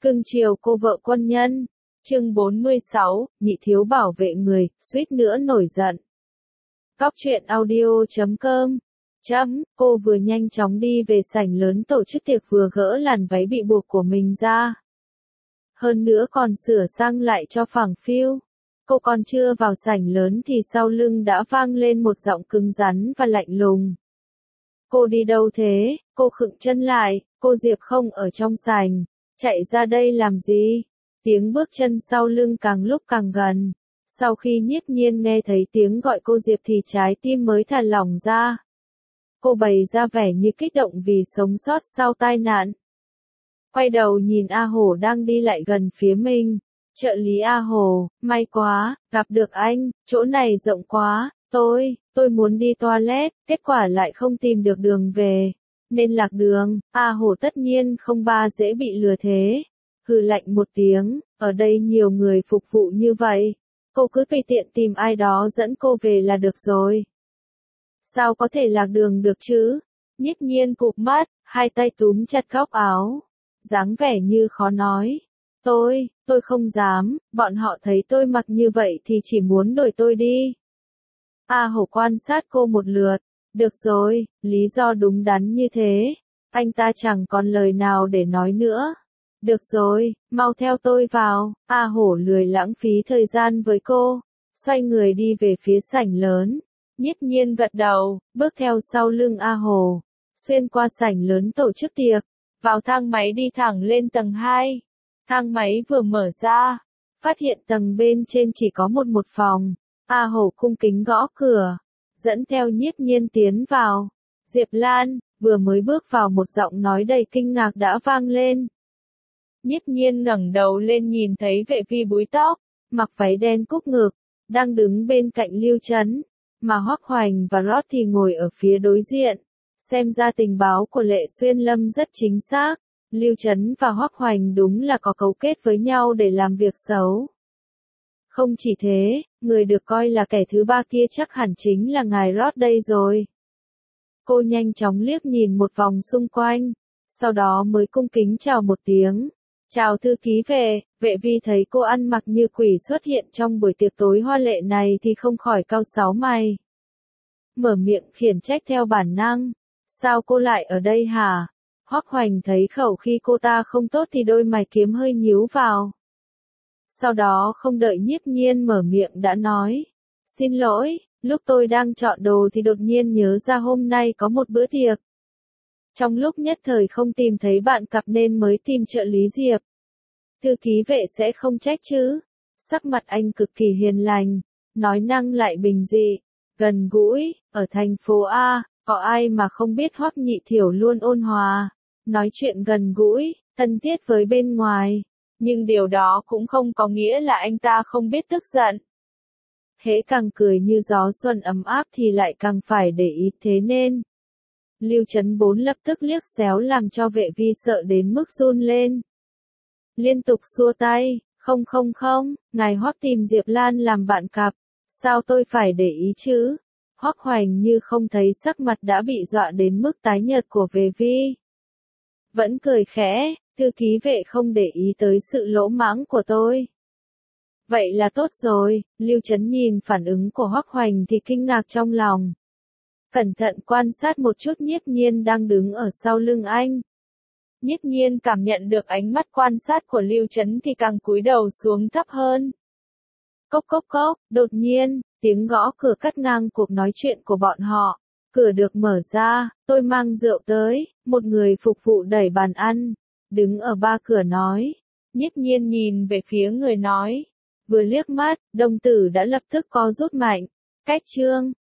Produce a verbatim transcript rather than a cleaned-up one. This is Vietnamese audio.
Cưng chiều cô vợ quân nhân. Chương bốn mươi sáu, nhị thiếu bảo vệ người, suýt nữa nổi giận. Cóc truyện audio chấm com. Chấm, cô vừa nhanh chóng đi về sảnh lớn tổ chức tiệc vừa gỡ làn váy bị buộc của mình ra. Hơn nữa còn sửa sang lại cho phẳng phiu. Cô còn chưa vào sảnh lớn thì sau lưng đã vang lên một giọng cứng rắn và lạnh lùng. Cô đi đâu thế? Cô khựng chân lại, cô Diệp không ở trong sảnh. Chạy ra đây làm gì? Tiếng bước chân sau lưng càng lúc càng gần. Sau khi Nhiếp Nhiên nghe thấy tiếng gọi cô Diệp thì trái tim mới thả lỏng ra. Cô bày ra vẻ như kích động vì sống sót sau tai nạn. Quay đầu nhìn A Hổ đang đi lại gần phía mình. Trợ lý A Hổ, may quá, gặp được anh, chỗ này rộng quá, tôi, tôi muốn đi toilet, kết quả lại không tìm được đường về. Nên lạc đường, A Hổ tất nhiên không ba dễ bị lừa thế. Hừ lạnh một tiếng, ở đây nhiều người phục vụ như vậy. Cô cứ tùy tiện tìm ai đó dẫn cô về là được rồi. Sao có thể lạc đường được chứ? Nhiếp Nhiên cụp mắt, hai tay túm chặt góc áo. Dáng vẻ như khó nói. Tôi, tôi không dám, bọn họ thấy tôi mặc như vậy thì chỉ muốn đuổi tôi đi. A Hổ quan sát cô một lượt. Được rồi, lý do đúng đắn như thế. Anh ta chẳng còn lời nào để nói nữa. Được rồi, mau theo tôi vào. A Hổ lười lãng phí thời gian với cô. Xoay người đi về phía sảnh lớn. Nhiếp Nhiên gật đầu, bước theo sau lưng A Hổ. Xuyên qua sảnh lớn tổ chức tiệc. Vào thang máy đi thẳng lên tầng hai. Thang máy vừa mở ra. Phát hiện tầng bên trên chỉ có một một phòng. A Hổ cung kính gõ cửa. Dẫn theo Nhiếp Nhiên tiến vào. Diệp Lan, vừa mới bước vào một giọng nói đầy kinh ngạc đã vang lên. Nhiếp Nhiên ngẩng đầu lên nhìn thấy vệ vi búi tóc, mặc váy đen cúc ngực, đang đứng bên cạnh Lưu Chấn, mà Hoắc Hoành và Rót thì ngồi ở phía đối diện. Xem ra tình báo của Lệ Xuyên Lâm rất chính xác, Lưu Chấn và Hoắc Hoành đúng là có cấu kết với nhau để làm việc xấu. Không chỉ thế, người được coi là kẻ thứ ba kia chắc hẳn chính là ngài Rót đây rồi. Cô nhanh chóng liếc nhìn một vòng xung quanh, sau đó mới cung kính chào một tiếng. Chào thư ký vệ, vệ vi thấy cô ăn mặc như quỷ xuất hiện trong buổi tiệc tối hoa lệ này thì không khỏi cau sáo mày. Mở miệng khiển trách theo bản năng. Sao cô lại ở đây hả? Hoắc Hoành thấy khẩu khi cô ta không tốt thì đôi mày kiếm hơi nhíu vào. Sau đó không đợi Nhiếp Nhiên mở miệng đã nói. Xin lỗi, lúc tôi đang chọn đồ thì đột nhiên nhớ ra hôm nay có một bữa tiệc. Trong lúc nhất thời không tìm thấy bạn cặp nên mới tìm trợ lý Diệp. Thư ký vệ sẽ không trách chứ. Sắc mặt anh cực kỳ hiền lành, nói năng lại bình dị, gần gũi, ở thành phố A, có ai mà không biết Hoắc Nhị Thiểu luôn ôn hòa, nói chuyện gần gũi, thân thiết với bên ngoài. Nhưng điều đó cũng không có nghĩa là anh ta không biết tức giận. Hễ càng cười như gió xuân ấm áp thì lại càng phải để ý thế nên. Lưu Chấn Bốn lập tức liếc xéo làm cho vệ vi sợ đến mức run lên. Liên tục xua tay, không không không, ngài Hoắc tìm Diệp Lan làm bạn cặp, sao tôi phải để ý chứ? Hoắc Hoành như không thấy sắc mặt đã bị dọa đến mức tái nhợt của vệ vi. Vẫn cười khẽ, thư ký vệ không để ý tới sự lỗ mãng của tôi. Vậy là tốt rồi, Lưu Chấn nhìn phản ứng của Hoắc Hoành thì kinh ngạc trong lòng. Cẩn thận quan sát một chút Nhiếp Nhiên đang đứng ở sau lưng anh. Nhiếp Nhiên cảm nhận được ánh mắt quan sát của Lưu Chấn thì càng cúi đầu xuống thấp hơn. Cốc cốc cốc, đột nhiên, tiếng gõ cửa cắt ngang cuộc nói chuyện của bọn họ. Cửa được mở ra, tôi mang rượu tới, một người phục vụ đẩy bàn ăn, đứng ở ba cửa nói. Nhiếp Nhiên nhìn về phía người nói. Vừa liếc mắt, đồng tử đã lập tức co rút mạnh. Cách trương,